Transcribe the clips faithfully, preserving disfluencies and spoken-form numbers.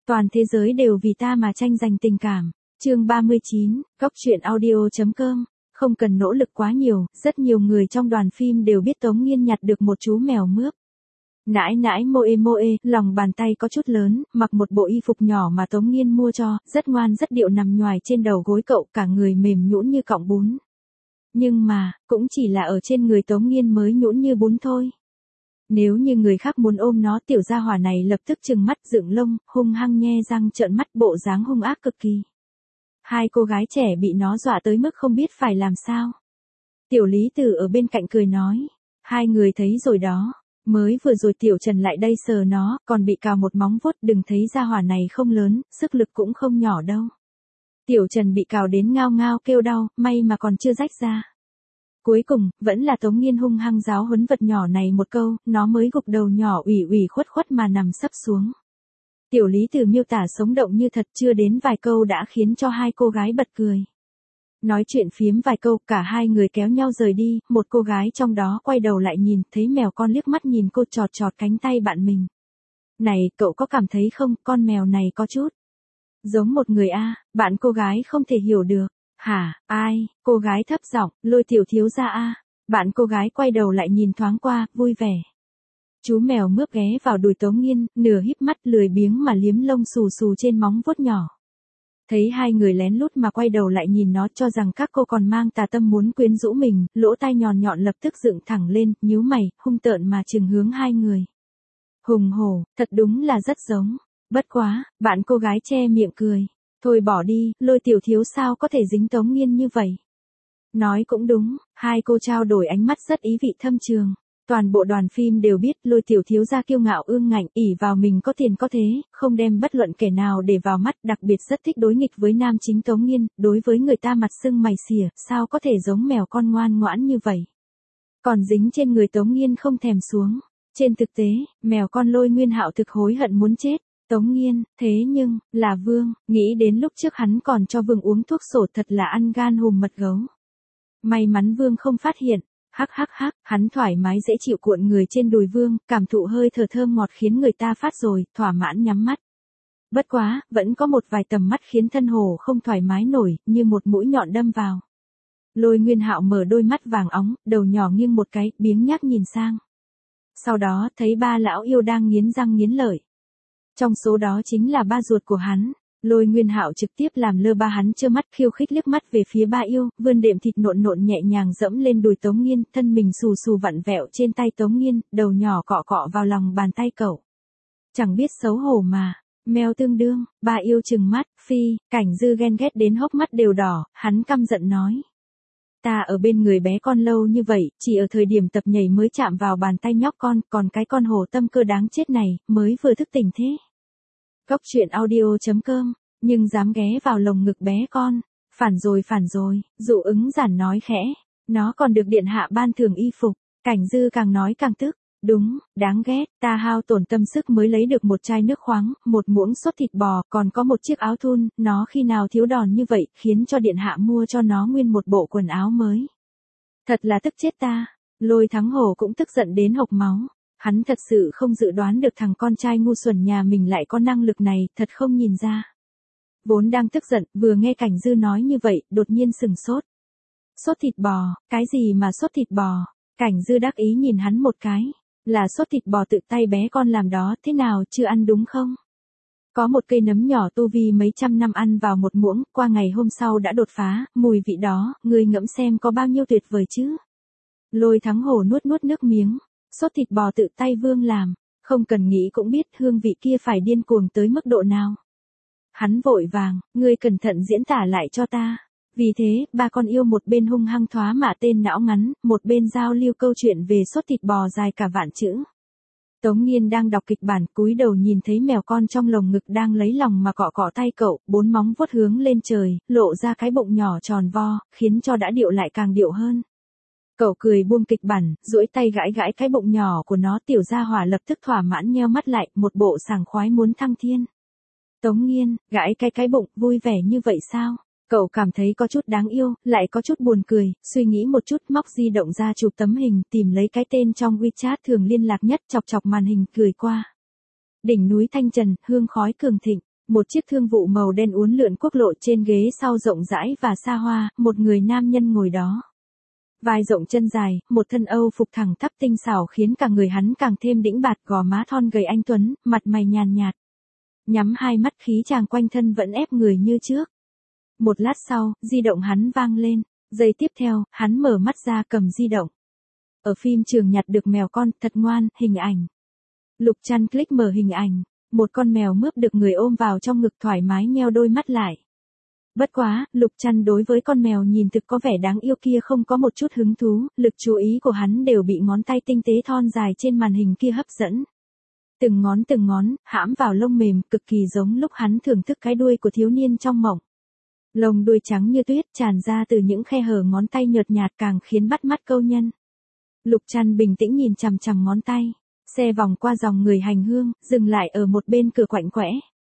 Toàn thế giới đều vì ta mà tranh giành tình cảm. Chương ba mươi chín, Góc truyện audio.com. Không cần nỗ lực quá nhiều, rất nhiều người trong đoàn phim đều biết Tống Nghiên nhặt được một chú mèo mướp. Nãi nãi Moe Moe, lòng bàn tay có chút lớn, mặc một bộ y phục nhỏ mà Tống Nghiên mua cho, rất ngoan rất điệu nằm nhoài trên đầu gối cậu, cả người mềm nhũn như cọng bún. Nhưng mà, cũng chỉ là ở trên người Tống Nghiên mới nhũn như bún thôi. Nếu như người khác muốn ôm nó, tiểu gia hỏa này lập tức trừng mắt dựng lông, hung hăng nhe răng trợn mắt, bộ dáng hung ác cực kỳ. Hai cô gái trẻ bị nó dọa tới mức không biết phải làm sao. Tiểu Lý Tử ở bên cạnh cười nói, hai người thấy rồi đó, mới vừa rồi Tiểu Trần lại đây sờ nó, còn bị cào một móng vuốt, đừng thấy gia hỏa này không lớn, sức lực cũng không nhỏ đâu. Tiểu Trần bị cào đến ngao ngao kêu đau, may mà còn chưa rách ra. Cuối cùng, vẫn là Tống Nghiên hung hăng giáo huấn vật nhỏ này một câu, nó mới gục đầu nhỏ ủy ủy khuất khuất mà nằm sấp xuống. Tiểu Lý Tử miêu tả sống động như thật, chưa đến vài câu đã khiến cho hai cô gái bật cười. Nói chuyện phiếm vài câu, cả hai người kéo nhau rời đi, một cô gái trong đó quay đầu lại nhìn, thấy mèo con liếc mắt nhìn cô, chọt chọt cánh tay bạn mình. Này, cậu có cảm thấy không, con mèo này có chút giống một người a, bạn cô gái không thể hiểu được. Hả, ai, cô gái thấp giọng, Lôi Tiểu thiếu gia a. Bạn cô gái quay đầu lại nhìn thoáng qua, vui vẻ. Chú mèo mướp ghé vào đùi Tống Nghiên, nửa híp mắt lười biếng mà liếm lông xù xù trên móng vuốt nhỏ. Thấy hai người lén lút mà quay đầu lại nhìn nó, cho rằng các cô còn mang tà tâm muốn quyến rũ mình, lỗ tai nhọn nhọn lập tức dựng thẳng lên, nhíu mày, hung tợn mà trừng hướng hai người. Hùng hổ, thật đúng là rất giống. Bất quá, bạn cô gái che miệng cười. Thôi bỏ đi, Lôi Tiểu thiếu sao có thể dính Tống Nghiên như vậy. Nói cũng đúng, hai cô trao đổi ánh mắt rất ý vị thâm trường. Toàn bộ đoàn phim đều biết Lôi Tiểu thiếu gia kiêu ngạo ương ngạnh, ỷ vào mình có tiền có thế, không đem bất luận kẻ nào để vào mắt, đặc biệt rất thích đối nghịch với nam chính Tống Nghiên, đối với người ta mặt sưng mày xỉa, sao có thể giống mèo con ngoan ngoãn như vậy. Còn dính trên người Tống Nghiên không thèm xuống. Trên thực tế, mèo con Lôi Nguyên Hạo thực hối hận muốn chết. Tống Nghiên, thế nhưng, là Vương, nghĩ đến lúc trước hắn còn cho Vương uống thuốc sổ, thật là ăn gan hùm mật gấu. May mắn Vương không phát hiện. Hắc hắc hắc, hắn thoải mái dễ chịu cuộn người trên đùi Vương, cảm thụ hơi thở thơm ngọt khiến người ta phát rồi, thỏa mãn nhắm mắt. Bất quá, vẫn có một vài tầm mắt khiến thân hồ không thoải mái nổi, như một mũi nhọn đâm vào. Lôi Nguyên Hạo mở đôi mắt vàng óng, đầu nhỏ nghiêng một cái, biếng nhác nhìn sang. Sau đó, thấy ba lão yêu đang nghiến răng nghiến lợi. Trong số đó chính là ba ruột của hắn. Lôi Nguyên Hạo trực tiếp làm lơ ba hắn, trơ mắt khiêu khích liếc mắt về phía ba yêu, vươn đệm thịt nộn nộn nhẹ nhàng dẫm lên đùi Tống Nghiên, thân mình xù xù vặn vẹo trên tay Tống Nghiên, đầu nhỏ cọ cọ vào lòng bàn tay cậu. Chẳng biết xấu hổ mà, mèo tương đương, ba yêu trừng mắt, phi, Cảnh Dư ghen ghét đến hốc mắt đều đỏ, hắn căm giận nói. Ta ở bên người bé con lâu như vậy, chỉ ở thời điểm tập nhảy mới chạm vào bàn tay nhóc con, còn cái con hổ tâm cơ đáng chết này, mới vừa thức tỉnh thế. Góc truyện audio.com, nhưng dám ghé vào lồng ngực bé con, phản rồi phản rồi, dụ ứng giản nói khẽ, nó còn được điện hạ ban thưởng y phục, Cảnh Dư càng nói càng tức, đúng, đáng ghét, ta hao tổn tâm sức mới lấy được một chai nước khoáng, một muỗng sốt thịt bò, còn có một chiếc áo thun, nó khi nào thiếu đòn như vậy, khiến cho điện hạ mua cho nó nguyên một bộ quần áo mới. Thật là tức chết ta, Lôi Thắng Hổ cũng tức giận đến hộc máu. Hắn thật sự không dự đoán được thằng con trai ngu xuẩn nhà mình lại có năng lực này, thật không nhìn ra. Vốn đang tức giận, vừa nghe Cảnh Dư nói như vậy, đột nhiên sừng sốt. Sốt thịt bò, cái gì mà sốt thịt bò? Cảnh Dư đắc ý nhìn hắn một cái, là sốt thịt bò tự tay bé con làm đó, thế nào, chưa ăn đúng không? Có một cây nấm nhỏ tu vi mấy trăm năm ăn vào một muỗng, qua ngày hôm sau đã đột phá, mùi vị đó, người ngẫm xem có bao nhiêu tuyệt vời chứ? Lôi Thắng Hổ nuốt nuốt nước miếng. Sốt thịt bò tự tay Vương làm, không cần nghĩ cũng biết hương vị kia phải điên cuồng tới mức độ nào. Hắn vội vàng, ngươi cẩn thận diễn tả lại cho ta. Vì thế, ba con yêu một bên hung hăng thoá mạ tên não ngắn, một bên giao lưu câu chuyện về sốt thịt bò dài cả vạn chữ. Tống Nghiên đang đọc kịch bản, cúi đầu nhìn thấy mèo con trong lồng ngực đang lấy lòng mà cọ cọ tay cậu, bốn móng vuốt hướng lên trời, lộ ra cái bụng nhỏ tròn vo, khiến cho đã điệu lại càng điệu hơn. Cậu cười buông kịch bản, duỗi tay gãi gãi cái bụng nhỏ của nó, tiểu gia hỏa lập tức thỏa mãn nheo mắt lại, một bộ sảng khoái muốn thăng thiên. Tống Nghiên, gãi cái cái bụng, vui vẻ như vậy sao? Cậu cảm thấy có chút đáng yêu, lại có chút buồn cười, suy nghĩ một chút, móc di động ra chụp tấm hình, tìm lấy cái tên trong WeChat thường liên lạc nhất, chọc chọc màn hình, cười qua. Đỉnh núi Thanh Trần, hương khói cường thịnh, Một chiếc thương vụ màu đen uốn lượn quốc lộ, trên ghế sau rộng rãi và xa hoa, một người nam nhân ngồi đó. Vai rộng chân dài, một thân Âu phục thẳng thắp tinh xảo khiến cả người hắn càng thêm đĩnh bạt, gò má thon gầy anh tuấn, mặt mày nhàn nhạt. Nhắm hai mắt khí chàng quanh thân vẫn ép người như trước. Một lát sau, di động hắn vang lên, giây tiếp theo, hắn mở mắt ra cầm di động. Ở phim trường nhặt được mèo con, thật ngoan, hình ảnh. Lục Trăn click mở hình ảnh, một con mèo mướp được người ôm vào trong ngực thoải mái nheo đôi mắt lại. Bất quá, Lục Trăn đối với con mèo nhìn thực có vẻ đáng yêu kia không có một chút hứng thú, lực chú ý của hắn đều bị ngón tay tinh tế thon dài trên màn hình kia hấp dẫn. Từng ngón từng ngón, hãm vào lông mềm, cực kỳ giống lúc hắn thưởng thức cái đuôi của thiếu niên trong mộng. Lông đuôi trắng như tuyết tràn ra từ những khe hở ngón tay nhợt nhạt càng khiến bắt mắt câu nhân. Lục Trăn bình tĩnh nhìn chằm chằm ngón tay, xe vòng qua dòng người hành hương, dừng lại ở một bên cửa quạnh quẽ.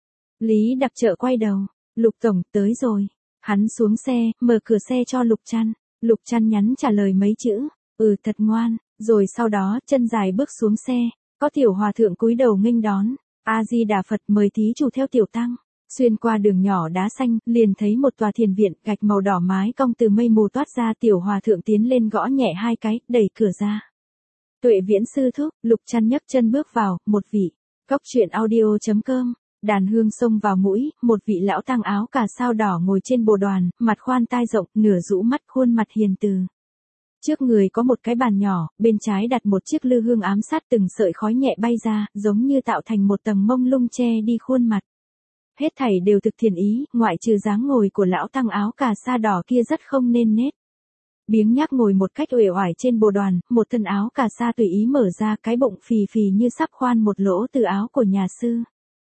Lý Đặc Trợ quay đầu, Lục Tổng, tới rồi. Hắn xuống xe, mở cửa xe cho Lục Trăn. Lục Trăn nhắn trả lời mấy chữ, ừ thật ngoan, rồi sau đó chân dài bước xuống xe, có tiểu hòa thượng cúi đầu nghênh đón, A Di Đà Phật mời thí chủ theo tiểu tăng. Xuyên qua đường nhỏ đá xanh, liền thấy một tòa thiền viện, gạch màu đỏ mái cong từ mây mù toát ra, tiểu hòa thượng tiến lên gõ nhẹ hai cái, đẩy cửa ra. Tuệ Viễn sư thúc, Lục Trăn nhấc chân bước vào, một vị. Cóc truyện audio chấm com. Đàn hương xông vào mũi, một vị lão tăng áo cà sao đỏ ngồi trên bồ đoàn, mặt khoan tai rộng, nửa rũ mắt, khuôn mặt hiền từ. Trước người có một cái bàn nhỏ, bên trái đặt một chiếc lư hương ám sát từng sợi khói nhẹ bay ra, giống như tạo thành một tầng mông lung che đi khuôn mặt. Hết thảy đều thực thiện ý, ngoại trừ dáng ngồi của lão tăng áo cà sa đỏ kia rất không nên nết. Biếng nhác ngồi một cách uể oải trên bồ đoàn, một thân áo cà sa tùy ý mở ra, cái bụng phì phì như sắp khoan một lỗ từ áo của nhà sư.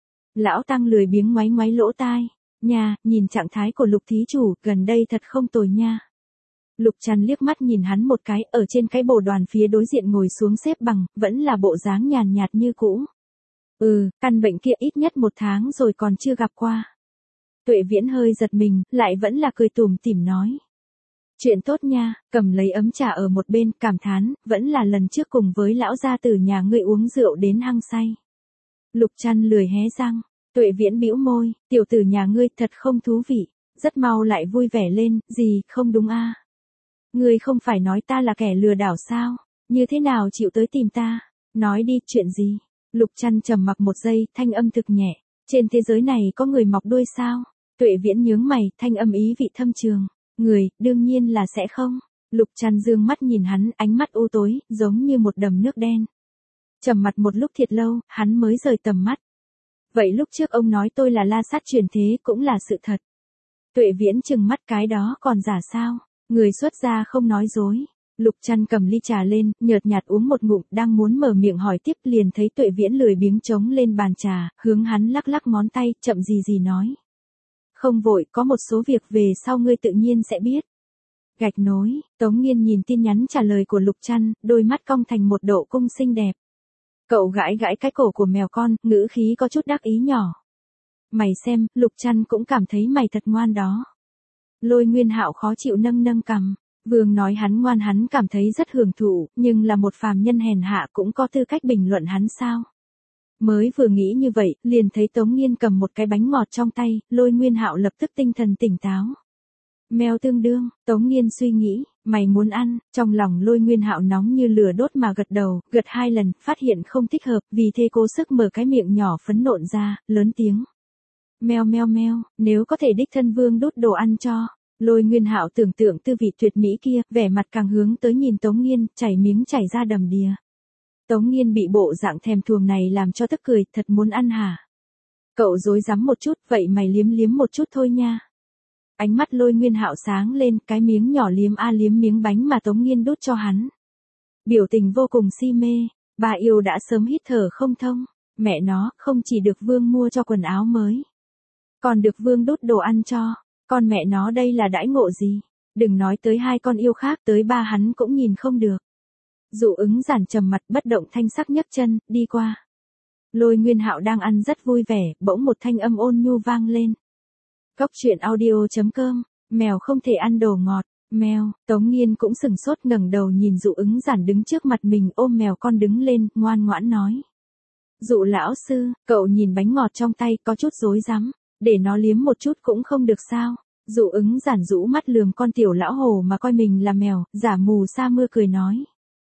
Lão tăng lười biếng ngoáy ngoáy lỗ tai, nha, nhìn trạng thái của Lục thí chủ, gần đây thật không tồi nha. Lục Trăn liếc mắt nhìn hắn một cái, ở trên cái bồ đoàn phía đối diện ngồi xuống xếp bằng, vẫn là bộ dáng nhàn nhạt như cũ. Ừ, căn bệnh kia ít nhất một tháng rồi còn chưa gặp qua. Tuệ Viễn hơi giật mình, lại vẫn là cười tủm tỉm nói. Chuyện tốt nha, cầm lấy ấm trà ở một bên, cảm thán, vẫn là lần trước cùng với lão gia tử nhà ngươi uống rượu đến hăng say. Lục Trăn lười hé răng, Tuệ Viễn bĩu môi, tiểu tử nhà ngươi thật không thú vị, rất mau lại vui vẻ lên, gì, không đúng a? Ngươi không phải nói ta là kẻ lừa đảo sao, như thế nào chịu tới tìm ta, nói đi, chuyện gì? Lục Trăn trầm mặc một giây, thanh âm thực nhẹ, trên thế giới này có người mọc đuôi sao? Tuệ Viễn nhướng mày, thanh âm ý vị thâm trường, người, đương nhiên là sẽ không. Lục Trăn dương mắt nhìn hắn, ánh mắt u tối, giống như một đầm nước đen. Trầm mặt một lúc thiệt lâu, hắn mới rời tầm mắt. Vậy lúc trước ông nói tôi là la sát truyền thế cũng là sự thật. Tuệ Viễn trừng mắt, cái đó còn giả sao? Người xuất gia không nói dối. Lục Trăn cầm ly trà lên, nhợt nhạt uống một ngụm, đang muốn mở miệng hỏi tiếp, liền thấy Tuệ Viễn lười biếng trống lên bàn trà, hướng hắn lắc lắc ngón tay, chậm gì gì nói. Không vội, có một số việc về sau ngươi tự nhiên sẽ biết. Gạch nối, Tống Nghiên nhìn tin nhắn trả lời của Lục Trăn, đôi mắt cong thành một độ cung xinh đẹp. Cậu gãi gãi cái cổ của mèo con, ngữ khí có chút đắc ý nhỏ. Mày xem, Lục Trăn cũng cảm thấy mày thật ngoan đó. Lôi Nguyên Hạo khó chịu nâng nâng cằm. Vương nói hắn ngoan, hắn cảm thấy rất hưởng thụ, nhưng là một phàm nhân hèn hạ cũng có tư cách bình luận hắn sao. Mới vừa nghĩ như vậy, liền thấy Tống Nghiên cầm một cái bánh ngọt trong tay, Lôi Nguyên Hạo lập tức tinh thần tỉnh táo. Mèo tương đương, Tống Nghiên suy nghĩ, mày muốn ăn, trong lòng Lôi Nguyên Hạo nóng như lửa đốt mà gật đầu, gật hai lần, phát hiện không thích hợp, vì thế cố sức mở cái miệng nhỏ phấn nộn ra, lớn tiếng. Meo meo meo, nếu có thể đích thân Vương đút đồ ăn cho. Lôi Nguyên Hạo tưởng tượng tư vị tuyệt mỹ kia, vẻ mặt càng hướng tới nhìn Tống Nghiên, chảy miếng chảy ra đầm đìa. Tống Nghiên bị bộ dạng thèm thuồng này làm cho tức cười, thật muốn ăn hả? Cậu dối rắm một chút, vậy mày liếm liếm một chút thôi nha. Ánh mắt Lôi Nguyên Hạo sáng lên, cái miếng nhỏ liếm a liếm miếng bánh mà Tống Nghiên đút cho hắn. Biểu tình vô cùng si mê, bà yêu đã sớm hít thở không thông, mẹ nó, không chỉ được Vương mua cho quần áo mới, còn được Vương đút đồ ăn cho. Con mẹ nó đây là đãi ngộ gì? Đừng nói tới hai con yêu khác, tới ba hắn cũng nhìn không được. Dụ Ứng Giản trầm mặt bất động thanh sắc nhấc chân, đi qua. Lôi Nguyên Hạo đang ăn rất vui vẻ, bỗng một thanh âm ôn nhu vang lên. Cóc truyện audio chấm com, mèo không thể ăn đồ ngọt, mèo, Tống Nghiên cũng sừng sốt ngẩng đầu nhìn Dụ Ứng Giản đứng trước mặt mình ôm mèo con đứng lên, ngoan ngoãn nói. Dụ lão sư, cậu nhìn bánh ngọt trong tay có chút rối rắm, để nó liếm một chút cũng không được sao? Dụ ứng giản rũ mắt lườm con tiểu lão hổ mà coi mình là mèo, giả mù sa mưa cười nói.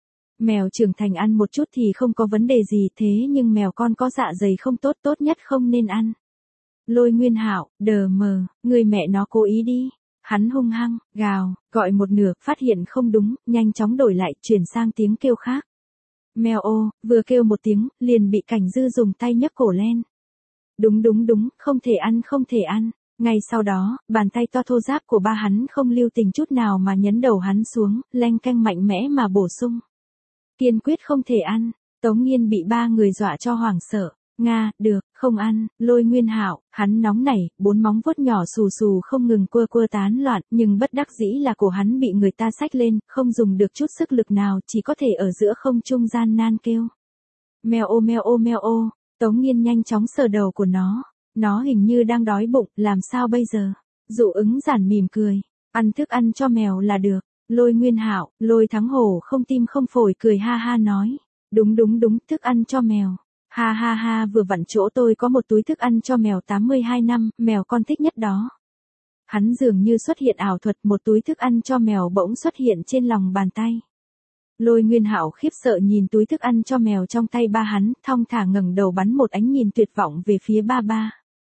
Mèo trưởng thành ăn một chút thì không có vấn đề gì, thế nhưng mèo con có dạ dày không tốt, tốt nhất không nên ăn. Lôi Nguyên Hạo, đờ mờ, người mẹ nó cố ý đi. Hắn hung hăng, gào, gọi một nửa, phát hiện không đúng, nhanh chóng đổi lại, chuyển sang tiếng kêu khác. Mèo ô, vừa kêu một tiếng, liền bị Cảnh Dư dùng tay nhấc cổ lên. Đúng đúng đúng, không thể ăn không thể ăn. Ngay sau đó, bàn tay to thô ráp của ba hắn không lưu tình chút nào mà nhấn đầu hắn xuống, leng keng mạnh mẽ mà bổ sung. Kiên quyết không thể ăn. Tống Nghiên bị ba người dọa cho hoảng sợ. Nga, được, không ăn. Lôi Nguyên Hạo, hắn nóng nảy, bốn móng vuốt nhỏ xù xù không ngừng cua cua tán loạn, nhưng bất đắc dĩ là cổ hắn bị người ta xách lên, không dùng được chút sức lực nào, chỉ có thể ở giữa không trung gian nan kêu. Mèo ô mèo ô mèo ô. Tống Nghiên nhanh chóng sờ đầu của nó. Nó hình như đang đói bụng, làm sao bây giờ? Dụ ứng giản mỉm cười. Ăn thức ăn cho mèo là được. Lôi Nguyên Hạo, Lôi Thắng Hổ không tim không phổi cười ha ha nói. Đúng đúng đúng, thức ăn cho mèo. Ha ha ha, vừa vặn chỗ tôi có một túi thức ăn cho mèo tám mươi hai năm, mèo con thích nhất đó. Hắn dường như xuất hiện ảo thuật, một túi thức ăn cho mèo bỗng xuất hiện trên lòng bàn tay. Lôi Nguyên Hạo khiếp sợ nhìn túi thức ăn cho mèo trong tay ba hắn, thong thả ngẩng đầu bắn một ánh nhìn tuyệt vọng về phía ba ba.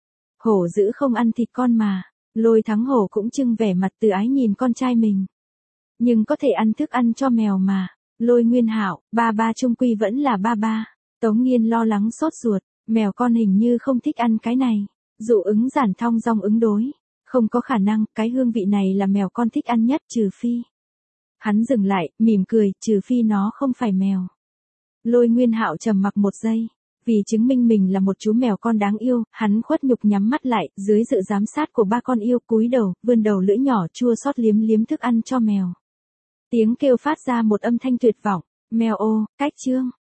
Hổ dữ không ăn thịt con mà. Lôi Thắng Hổ cũng trưng vẻ mặt từ ái nhìn con trai mình. Nhưng có thể ăn thức ăn cho mèo mà. Lôi Nguyên Hạo, ba ba chung quy vẫn là ba ba. Tống Nghiên lo lắng sốt ruột, mèo con hình như không thích ăn cái này. Dụ ứng giản thong dong ứng đối. Không có khả năng, cái hương vị này là mèo con thích ăn nhất, trừ phi. Hắn dừng lại, mỉm cười, trừ phi nó không phải mèo. Lôi Nguyên Hạo trầm mặc một giây. Vì chứng minh mình là một chú mèo con đáng yêu, hắn khuất nhục nhắm mắt lại, dưới sự giám sát của ba con yêu, cúi đầu, vươn đầu lưỡi nhỏ chua xót liếm liếm thức ăn cho mèo. Tiếng kêu phát ra một âm thanh tuyệt vọng. Mèo ô, cách chương.